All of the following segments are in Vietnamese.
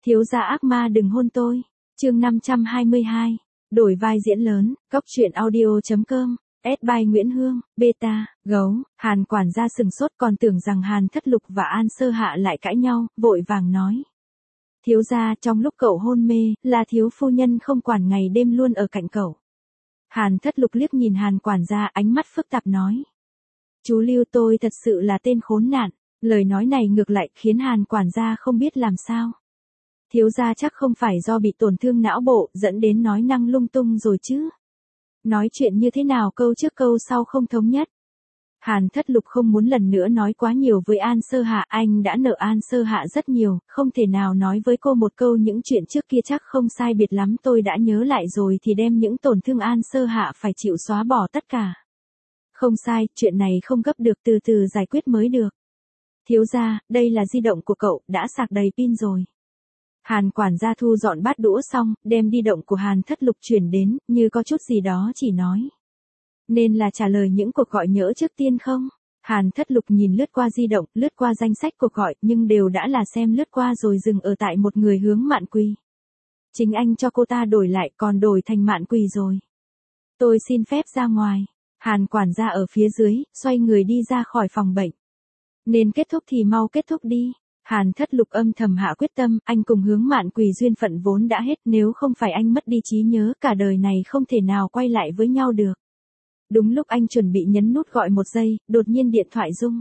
Thiếu gia ác ma đừng hôn tôi. Chương 522. Đổi vai diễn lớn, Cóc truyện audio.com. S by Nguyễn Hương, beta, gấu. Hàn quản gia sừng sốt còn tưởng rằng Hàn Thất Lục và An Sơ Hạ lại cãi nhau, vội vàng nói. Thiếu gia, trong lúc cậu hôn mê, là thiếu phu nhân không quản ngày đêm luôn ở cạnh cậu. Hàn Thất Lục liếc nhìn Hàn quản gia, ánh mắt phức tạp nói. Chú Lưu, tôi thật sự là tên khốn nạn. Lời nói này ngược lại khiến Hàn quản gia không biết làm sao. Thiếu gia chắc không phải do bị tổn thương não bộ dẫn đến nói năng lung tung rồi chứ. Nói chuyện như thế nào câu trước câu sau không thống nhất. Hàn Thất Lục không muốn lần nữa nói quá nhiều với An Sơ Hạ, anh đã nợ An Sơ Hạ rất nhiều, không thể nào nói với cô một câu những chuyện trước kia chắc không sai biệt lắm, tôi đã nhớ lại rồi thì đem những tổn thương An Sơ Hạ phải chịu xóa bỏ tất cả. Không sai, chuyện này không gấp được, từ từ giải quyết mới được. Thiếu gia, đây là di động của cậu, đã sạc đầy pin rồi. Hàn quản gia thu dọn bát đũa xong, đem di động của Hàn Thất Lục chuyển đến, như có chút gì đó chỉ nói. Nên là trả lời những cuộc gọi nhỡ trước tiên không? Hàn Thất Lục nhìn lướt qua di động, lướt qua danh sách cuộc gọi, nhưng đều đã là xem lướt qua rồi dừng ở tại một người hướng Mạn Quỳ. Chính anh cho cô ta đổi lại, còn đổi thành Mạn Quỳ rồi. Tôi xin phép ra ngoài. Hàn quản gia ở phía dưới, xoay người đi ra khỏi phòng bệnh. Nên kết thúc thì mau kết thúc đi. Hàn Thất Lục âm thầm hạ quyết tâm, anh cùng hướng Mạn Quỳ duyên phận vốn đã hết, nếu không phải anh mất đi trí nhớ cả đời này không thể nào quay lại với nhau được. Đúng lúc anh chuẩn bị nhấn nút gọi một giây, đột nhiên điện thoại rung.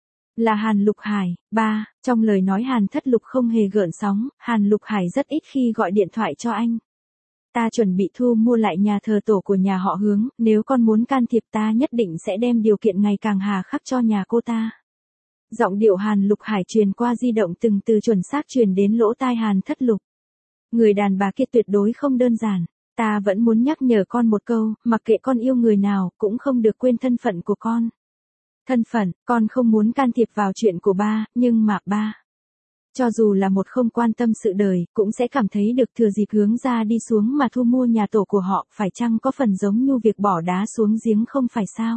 Là Hàn Lục Hải, ba, trong lời nói Hàn Thất Lục không hề gợn sóng, Hàn Lục Hải rất ít khi gọi điện thoại cho anh. Ta chuẩn bị thu mua lại nhà thờ tổ của nhà họ Hướng, nếu con muốn can thiệp ta nhất định sẽ đem điều kiện ngày càng hà khắc cho nhà cô ta. Giọng điệu Hàn Lục Hải truyền qua di động từng từ chuẩn xác truyền đến lỗ tai Hàn Thất Lục. Người đàn bà kia tuyệt đối không đơn giản. Ta vẫn muốn nhắc nhở con một câu, mặc kệ con yêu người nào, cũng không được quên thân phận của con. Thân phận, con không muốn can thiệp vào chuyện của ba, nhưng mà ba. Cho dù là một không quan tâm sự đời, cũng sẽ cảm thấy được thừa dịp Hướng ra đi xuống mà thu mua nhà tổ của họ, phải chăng có phần giống như việc bỏ đá xuống giếng không phải sao?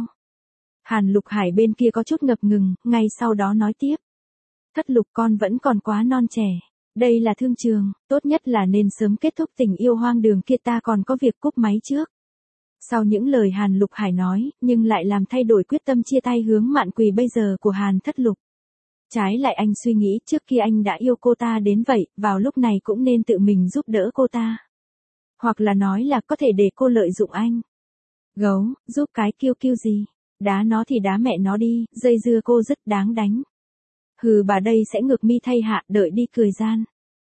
Hàn Lục Hải bên kia có chút ngập ngừng, ngay sau đó nói tiếp. Thất Lục, con vẫn còn quá non trẻ. Đây là thương trường, tốt nhất là nên sớm kết thúc tình yêu hoang đường kia, ta còn có việc cúp máy trước. Sau những lời Hàn Lục Hải nói, nhưng lại làm thay đổi quyết tâm chia tay hướng Mạn Quỳ bây giờ của Hàn Thất Lục. Trái lại anh suy nghĩ trước kia anh đã yêu cô ta đến vậy, vào lúc này cũng nên tự mình giúp đỡ cô ta. Hoặc là nói là có thể để cô lợi dụng anh. Gấu, giúp cái kiêu gì? Đá nó thì đá mẹ nó đi, dây dưa cô rất đáng đánh. Hừ, bà đây sẽ ngược mi thay hạ, đợi đi cười gian.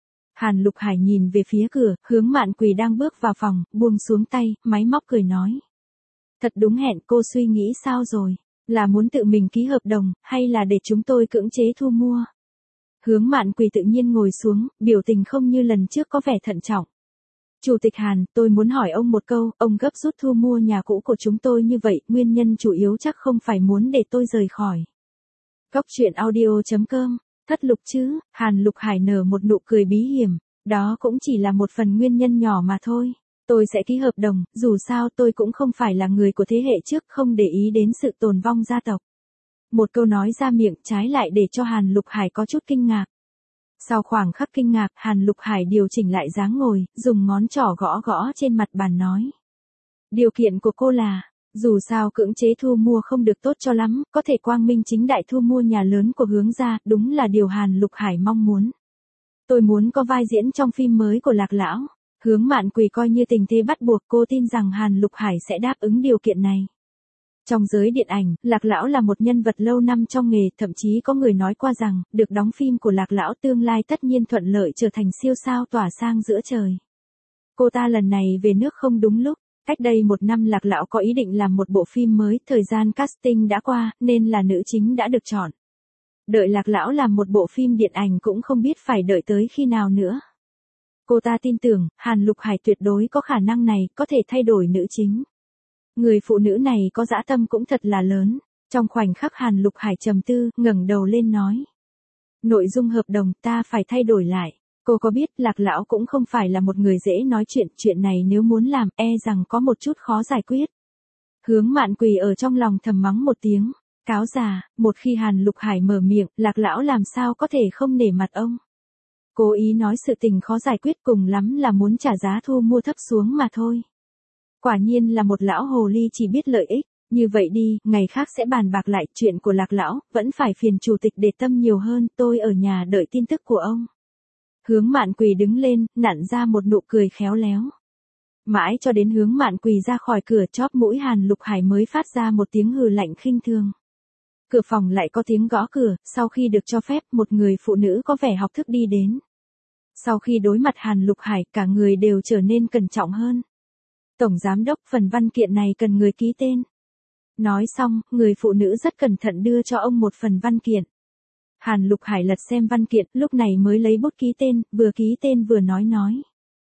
Hàn Lục Hải nhìn về phía cửa, hướng Mạn Quỳ đang bước vào phòng, buông xuống tay, máy móc cười nói. Thật đúng hẹn, cô suy nghĩ sao rồi? Là muốn tự mình ký hợp đồng, hay là để chúng tôi cưỡng chế thu mua? Hướng Mạn Quỳ tự nhiên ngồi xuống, biểu tình không như lần trước có vẻ thận trọng. Chủ tịch Hàn, tôi muốn hỏi ông một câu, ông gấp rút thu mua nhà cũ của chúng tôi như vậy, nguyên nhân chủ yếu chắc không phải muốn để tôi rời khỏi. Cóc truyện audio.com. Thất Lục chứ? Hàn Lục Hải nở một nụ cười bí hiểm. Đó cũng chỉ là một phần nguyên nhân nhỏ mà thôi. Tôi sẽ ký hợp đồng, dù sao tôi cũng không phải là người của thế hệ trước, không để ý đến sự tồn vong gia tộc. Một câu nói ra miệng trái lại để cho Hàn Lục Hải có chút kinh ngạc. Sau khoảng khắc kinh ngạc, Hàn Lục Hải điều chỉnh lại dáng ngồi, dùng ngón trỏ gõ gõ trên mặt bàn nói. Điều kiện của cô là, dù sao cưỡng chế thu mua không được tốt cho lắm, có thể quang minh chính đại thu mua nhà lớn của Hướng ra, đúng là điều Hàn Lục Hải mong muốn. Tôi muốn có vai diễn trong phim mới của Lạc Lão. Hướng Mạn Quỳ coi như tình thế bắt buộc, cô tin rằng Hàn Lục Hải sẽ đáp ứng điều kiện này. Trong giới điện ảnh, Lạc Lão là một nhân vật lâu năm trong nghề, thậm chí có người nói qua rằng, được đóng phim của Lạc Lão tương lai tất nhiên thuận lợi trở thành siêu sao tỏa sang giữa trời. Cô ta lần này về nước không đúng lúc. Cách đây 1 năm Lạc Lão có ý định làm một bộ phim mới, thời gian casting đã qua, nên là nữ chính đã được chọn. Đợi Lạc Lão làm một bộ phim điện ảnh cũng không biết phải đợi tới khi nào nữa. Cô ta tin tưởng, Hàn Lục Hải tuyệt đối có khả năng này, có thể thay đổi nữ chính. Người phụ nữ này có dã tâm cũng thật là lớn. Trong khoảnh khắc Hàn Lục Hải trầm tư, ngẩng đầu lên nói. Nội dung hợp đồng ta phải thay đổi lại. Cô có biết Lạc Lão cũng không phải là một người dễ nói chuyện này nếu muốn làm, rằng có một chút khó giải quyết. Hướng Mạn Quỳ ở trong lòng thầm mắng một tiếng. Cáo già, một khi Hàn Lục Hải mở miệng, Lạc Lão làm sao có thể không nể mặt ông. Cố ý nói sự tình khó giải quyết, cùng lắm là muốn trả giá thu mua thấp xuống mà thôi. Quả nhiên là một lão hồ ly chỉ biết lợi ích. Như vậy đi, ngày khác sẽ bàn bạc lại chuyện của Lạc lão, vẫn phải phiền chủ tịch để tâm nhiều hơn, tôi ở nhà đợi tin tức của ông. Hướng Mạn Quỳ đứng lên, nặn ra một nụ cười khéo léo. Mãi cho đến Hướng Mạn Quỳ ra khỏi cửa, chóp mũi Hàn Lục Hải mới phát ra một tiếng hừ lạnh khinh thường. Cửa phòng lại có tiếng gõ cửa, sau khi được cho phép, một người phụ nữ có vẻ học thức đi đến. Sau khi đối mặt Hàn Lục Hải, cả người đều trở nên cẩn trọng hơn. Tổng giám đốc, phần văn kiện này cần người ký tên. Nói xong, người phụ nữ rất cẩn thận đưa cho ông một phần văn kiện. Hàn Lục Hải lật xem văn kiện, lúc này mới lấy bút ký tên, vừa ký tên vừa nói.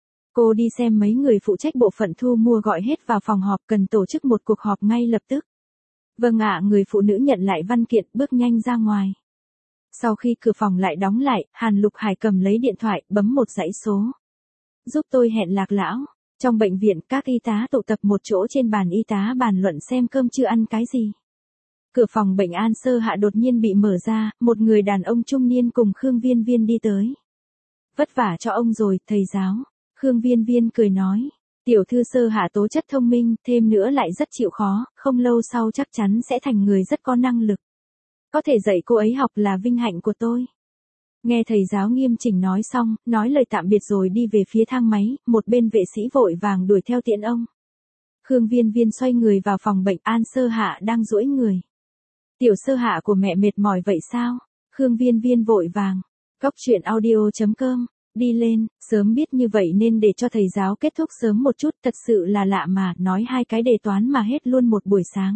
Cô đi xem mấy người phụ trách bộ phận thu mua gọi hết vào phòng họp, cần tổ chức một cuộc họp ngay lập tức. Vâng ạ, người phụ nữ nhận lại văn kiện, bước nhanh ra ngoài. Sau khi cửa phòng lại đóng lại, Hàn Lục Hải cầm lấy điện thoại, bấm một dãy số. Giúp tôi hẹn Lạc lão. Trong bệnh viện, các y tá tụ tập một chỗ trên bàn y tá bàn luận xem cơm trưa ăn cái gì. Cửa phòng bệnh An Sơ Hạ đột nhiên bị mở ra, một người đàn ông trung niên cùng Khương Viên Viên đi tới. Vất vả cho ông rồi, thầy giáo. Khương Viên Viên cười nói. Tiểu thư Sơ Hạ tố chất thông minh, thêm nữa lại rất chịu khó, không lâu sau chắc chắn sẽ thành người rất có năng lực. Có thể dạy cô ấy học là vinh hạnh của tôi. Nghe thầy giáo nghiêm chỉnh nói xong, nói lời tạm biệt rồi đi về phía thang máy, một bên vệ sĩ vội vàng đuổi theo tiễn ông. Khương Viên Viên xoay người vào phòng bệnh, An Sơ Hạ đang duỗi người. Tiểu Sơ Hạ của mẹ mệt mỏi vậy sao? Khương Viên Viên vội vàng. Cóc truyện audio.com, đi lên, sớm biết như vậy nên để cho thầy giáo kết thúc sớm một chút, thật sự là lạ mà, nói 2 cái đề toán mà hết luôn một buổi sáng.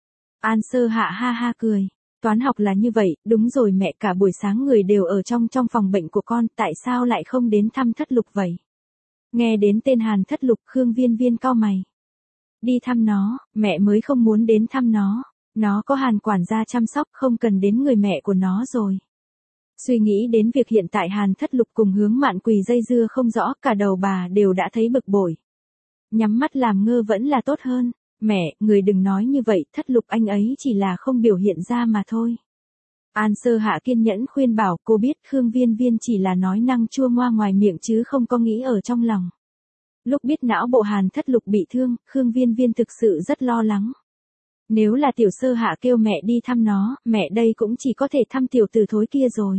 An Sơ Hạ ha ha cười. Toán học là như vậy, đúng rồi mẹ, cả buổi sáng người đều ở trong phòng bệnh của con, tại sao lại không đến thăm Thất Lục vậy? Nghe đến tên Hàn Thất Lục, Khương Viên Viên cau mày. Đi thăm nó, mẹ mới không muốn đến thăm nó có Hàn quản gia chăm sóc, không cần đến người mẹ của nó rồi. Suy nghĩ đến việc hiện tại Hàn Thất Lục cùng Hướng Mạn Quỳ dây dưa không rõ, cả đầu bà đều đã thấy bực bội. Nhắm mắt làm ngơ vẫn là tốt hơn. Mẹ, người đừng nói như vậy, Thất Lục anh ấy chỉ là không biểu hiện ra mà thôi. An Sơ Hạ kiên nhẫn khuyên bảo, cô biết Khương Viên Viên chỉ là nói năng chua ngoa ngoài miệng chứ không có nghĩ ở trong lòng. Lúc biết não bộ Hàn Thất Lục bị thương, Khương Viên Viên thực sự rất lo lắng. Nếu là Tiểu Sơ Hạ kêu mẹ đi thăm nó, mẹ đây cũng chỉ có thể thăm tiểu tử thối kia rồi.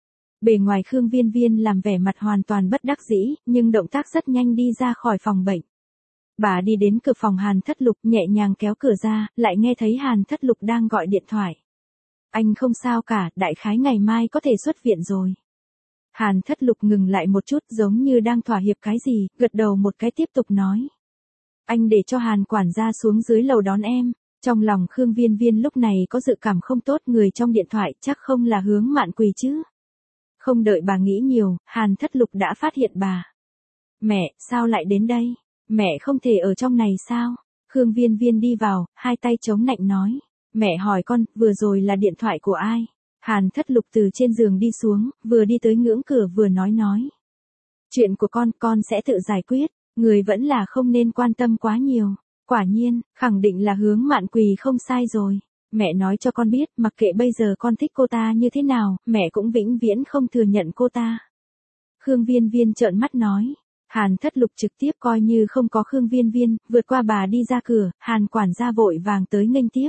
Bề ngoài Khương Viên Viên làm vẻ mặt hoàn toàn bất đắc dĩ, nhưng động tác rất nhanh đi ra khỏi phòng bệnh. Bà đi đến cửa phòng Hàn Thất Lục, nhẹ nhàng kéo cửa ra, lại nghe thấy Hàn Thất Lục đang gọi điện thoại. Anh không sao cả, đại khái ngày mai có thể xuất viện rồi. Hàn Thất Lục ngừng lại một chút giống như đang thỏa hiệp cái gì, gật đầu một cái tiếp tục nói. Anh để cho Hàn quản gia xuống dưới lầu đón em. Trong lòng Khương Viên Viên lúc này có dự cảm không tốt, người trong điện thoại chắc không là Hướng Mạn Quỳ chứ. Không đợi bà nghĩ nhiều, Hàn Thất Lục đã phát hiện bà. Mẹ, sao lại đến đây? Mẹ không thể ở trong này sao? Khương Viên Viên đi vào, hai tay chống nạnh nói. Mẹ hỏi con, vừa rồi là điện thoại của ai? Hàn Thất Lục từ trên giường đi xuống, vừa đi tới ngưỡng cửa vừa nói. Chuyện của con sẽ tự giải quyết, người vẫn là không nên quan tâm quá nhiều. Quả nhiên, khẳng định là Hướng Mạn Quỳ không sai rồi. Mẹ nói cho con biết, mặc kệ bây giờ con thích cô ta như thế nào, mẹ cũng vĩnh viễn không thừa nhận cô ta. Khương Viên Viên trợn mắt nói. Hàn Thất Lục trực tiếp coi như không có Khương Viên Viên, vượt qua bà đi ra cửa, Hàn quản gia vội vàng tới nghênh tiếp.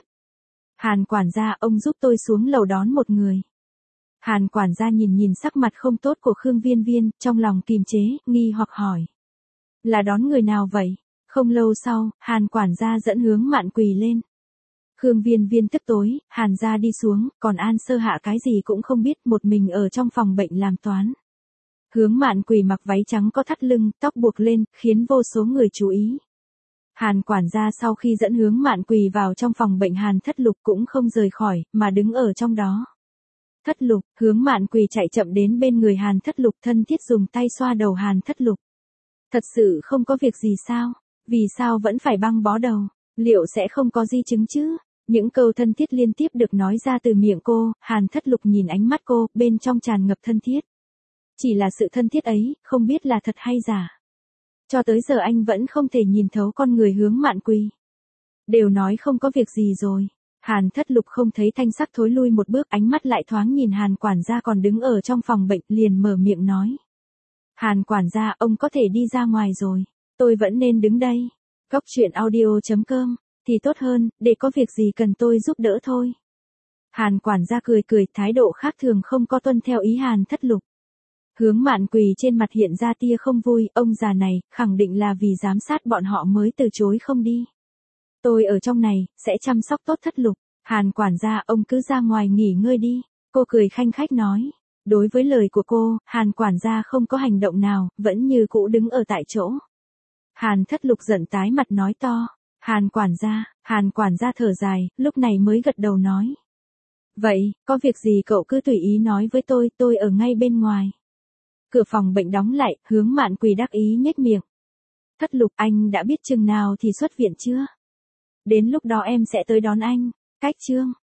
Hàn quản gia, ông giúp tôi xuống lầu đón một người. Hàn quản gia nhìn sắc mặt không tốt của Khương Viên Viên, trong lòng kìm chế, nghi hoặc hỏi. Là đón người nào vậy? Không lâu sau, Hàn quản gia dẫn Hướng Mạn Quỳ lên. Khương Viên Viên tức tối, Hàn gia đi xuống, còn An Sơ Hạ cái gì cũng không biết, một mình ở trong phòng bệnh làm toán. Hướng Mạn Quỳ mặc váy trắng có thắt lưng, tóc buộc lên, khiến vô số người chú ý. Hàn quản gia sau khi dẫn Hướng Mạn Quỳ vào trong phòng bệnh Hàn Thất Lục cũng không rời khỏi, mà đứng ở trong đó. Thất Lục, Hướng Mạn Quỳ chạy chậm đến bên người Hàn Thất Lục, thân thiết dùng tay xoa đầu Hàn Thất Lục. Thật sự không có việc gì sao? Vì sao vẫn phải băng bó đầu? Liệu sẽ không có di chứng chứ? Những câu thân thiết liên tiếp được nói ra từ miệng cô, Hàn Thất Lục nhìn ánh mắt cô, bên trong tràn ngập thân thiết. Chỉ là sự thân thiết ấy, không biết là thật hay giả. Cho tới giờ anh vẫn không thể nhìn thấu con người Hướng Mạn Quỳ. Đều nói không có việc gì rồi. Hàn Thất Lục không thấy thanh sắc thối lui một bước, ánh mắt lại thoáng nhìn Hàn quản gia còn đứng ở trong phòng bệnh, liền mở miệng nói. Hàn quản gia, ông có thể đi ra ngoài rồi. Tôi vẫn nên đứng đây. Cốc truyện audio.com. Thì tốt hơn, để có việc gì cần tôi giúp đỡ thôi. Hàn quản gia cười cười, thái độ khác thường không có tuân theo ý Hàn Thất Lục. Hướng Mạn Quỳ trên mặt hiện ra tia không vui, ông già này, khẳng định là vì giám sát bọn họ mới từ chối không đi. Tôi ở trong này, sẽ chăm sóc tốt Thất Lục. Hàn quản gia, ông cứ ra ngoài nghỉ ngơi đi. Cô cười khanh khách nói. Đối với lời của cô, Hàn quản gia không có hành động nào, vẫn như cũ đứng ở tại chỗ. Hàn Thất Lục giận tái mặt nói to. Hàn quản gia thở dài, lúc này mới gật đầu nói. Vậy, có việc gì cậu cứ tùy ý nói với tôi ở ngay bên ngoài. Cửa phòng bệnh đóng lại, Hướng Mạn Quỳ đắc ý nhếch miệng. Thất Lục, anh đã biết chừng nào thì xuất viện chưa? Đến lúc đó em sẽ tới đón anh. Cách chương.